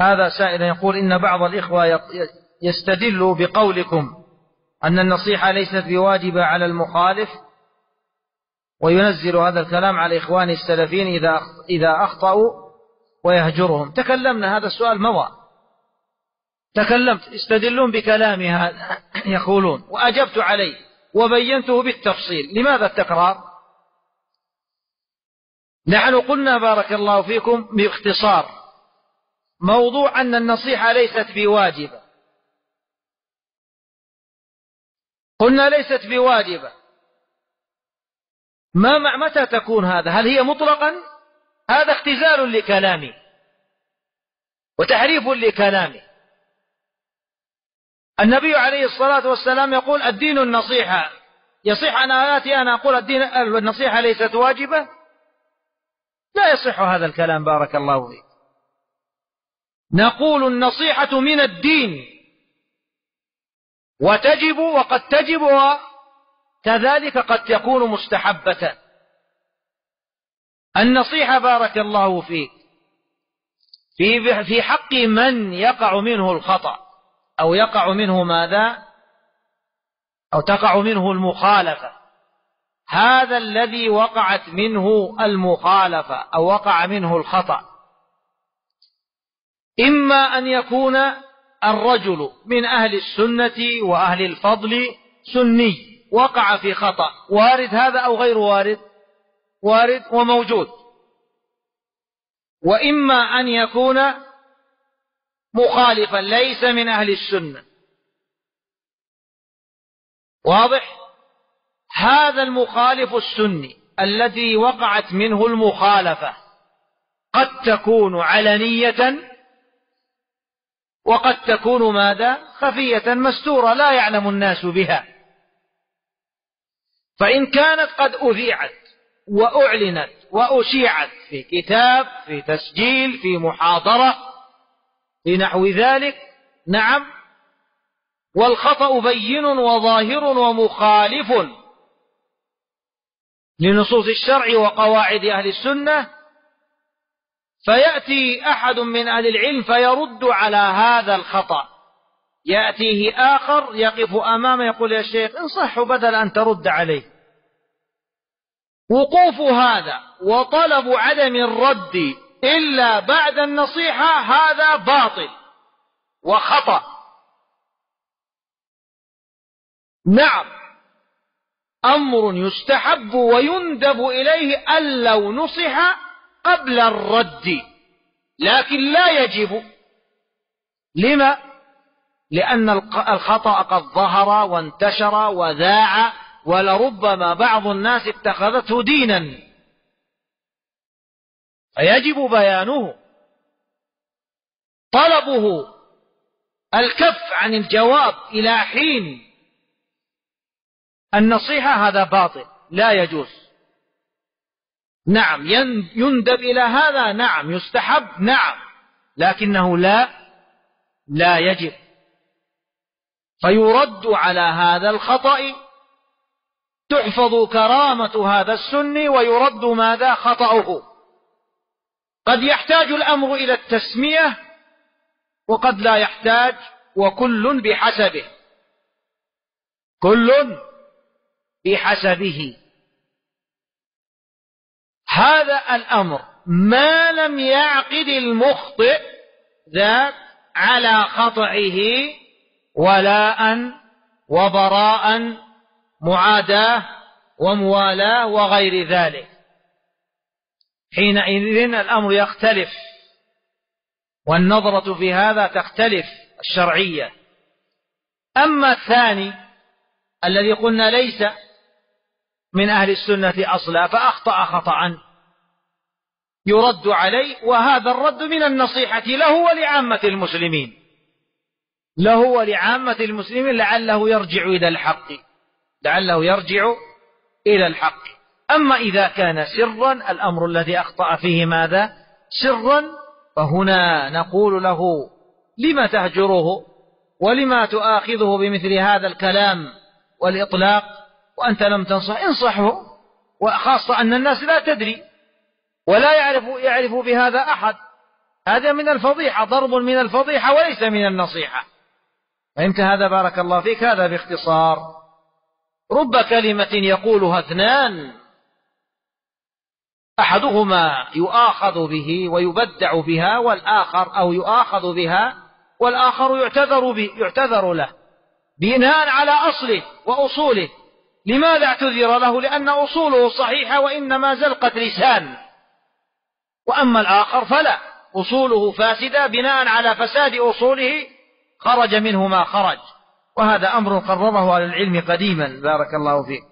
هذا سائل يقول إن بعض الإخوة يستدل بقولكم أن النصيحة ليست بواجبة على المخالف، وينزل هذا الكلام على إخوان السلفيين إذا أخطأوا ويهجرهم. تكلمنا، هذا السؤال مضى، تكلمت، يستدلون بكلامي هذا يقولون، وأجبت عليه وبينته بالتفصيل. لماذا التكرار؟ نحن قلنا بارك الله فيكم باختصار موضوع أن النصيحة ليست بواجبة، قلنا ليست بواجبة. متى تكون هذا؟ هل هي مطلقا؟ هذا اختزال لكلامي وتحريف لكلامي. النبي عليه الصلاة والسلام يقول الدين النصيحة. يصح أن آياتي أنا أقول الدين النصيحة ليست واجبة؟ لا يصح هذا الكلام بارك الله فيك. نقول النصيحة من الدين وتجب، وقد تجب، وكذلك قد تكون مستحبة. النصيحة بارك الله فيك في حق من يقع منه الخطأ أو يقع منه ماذا، أو تقع منه المخالفة. هذا الذي وقعت منه المخالفة أو وقع منه الخطأ، إما أن يكون الرجل من أهل السنة وأهل الفضل سني وقع في خطأ، وارد هذا أو غير وارد؟ وارد وموجود. وإما أن يكون مخالفا ليس من أهل السنة. واضح؟ هذا المخالف السني الذي وقعت منه المخالفة قد تكون علنية وقد تكون ماذا؟ خفية مستورة لا يعلم الناس بها. فإن كانت قد أذيعت وأعلنت وأشيعت في كتاب، في تسجيل، في محاضرة، في نحو ذلك، نعم، والخطأ بين وظاهر ومخالف لنصوص الشرع وقواعد أهل السنة، فيأتي أحد من أهل العلم فيرد على هذا الخطأ، يأتيه آخر يقف أمامه يقول يا شيخ انصح بدل أن ترد عليه. وقوف هذا وطلب عدم الرد إلا بعد النصيحة هذا باطل وخطأ. نعم، أمر يستحب ويندب إليه أن لو نصح قبل الرد، لكن لا يجب. لما؟ لأن الخطأ قد ظهر وانتشر وذاع، ولربما بعض الناس اتخذته دينا، فيجب بيانه. طلبه الكف عن الجواب إلى حين النصيحة هذا باطل لا يجوز. نعم، يندب إلى هذا، نعم، يستحب، نعم، لكنه لا يجب. فيرد على هذا الخطأ، تحفظ كرامة هذا السني ويرد ماذا؟ خطأه. قد يحتاج الأمر إلى التسمية وقد لا يحتاج، وكل بحسبه، كل بحسبه. هذا الأمر ما لم يعقد المخطئ ذاك على خطئه ولاء وبراء، معاداة وموالاة وغير ذلك، حينئذ الأمر يختلف والنظرة في هذا تختلف الشرعية. أما الثاني الذي قلنا ليس من أهل السنة أصلا فأخطأ خطأ، يرد عليه، وهذا الرد من النصيحة له ولعامة المسلمين، له ولعامة المسلمين، لعله يرجع إلى الحق، لعله يرجع إلى الحق. أما إذا كان سرا، الأمر الذي أخطأ فيه ماذا؟ سرا، فهنا نقول له لما تهجره ولما تؤاخذه بمثل هذا الكلام والإطلاق وأنت لم تنصح؟ انصحه، وخاصة أن الناس لا تدري ولا يعرف بهذا أحد، هذا من الفضيحة، ضرب من الفضيحة وليس من النصيحة. فهمت هذا؟ بارك الله فيك. هذا باختصار. رب كلمة يقولها اثنان أحدهما يؤاخذ به ويبدع بها، والآخر أو يؤاخذ بها والآخر يعتذر له بناء على أصله وأصوله. لماذا اعتذر له؟ لأن أصوله صحيحة وإنما زلقة لسان. وأما الآخر فلا، أصوله فاسدة، بناء على فساد أصوله خرج منه ما خرج. وهذا أمر قرره أهل العلم قديما. بارك الله فيك.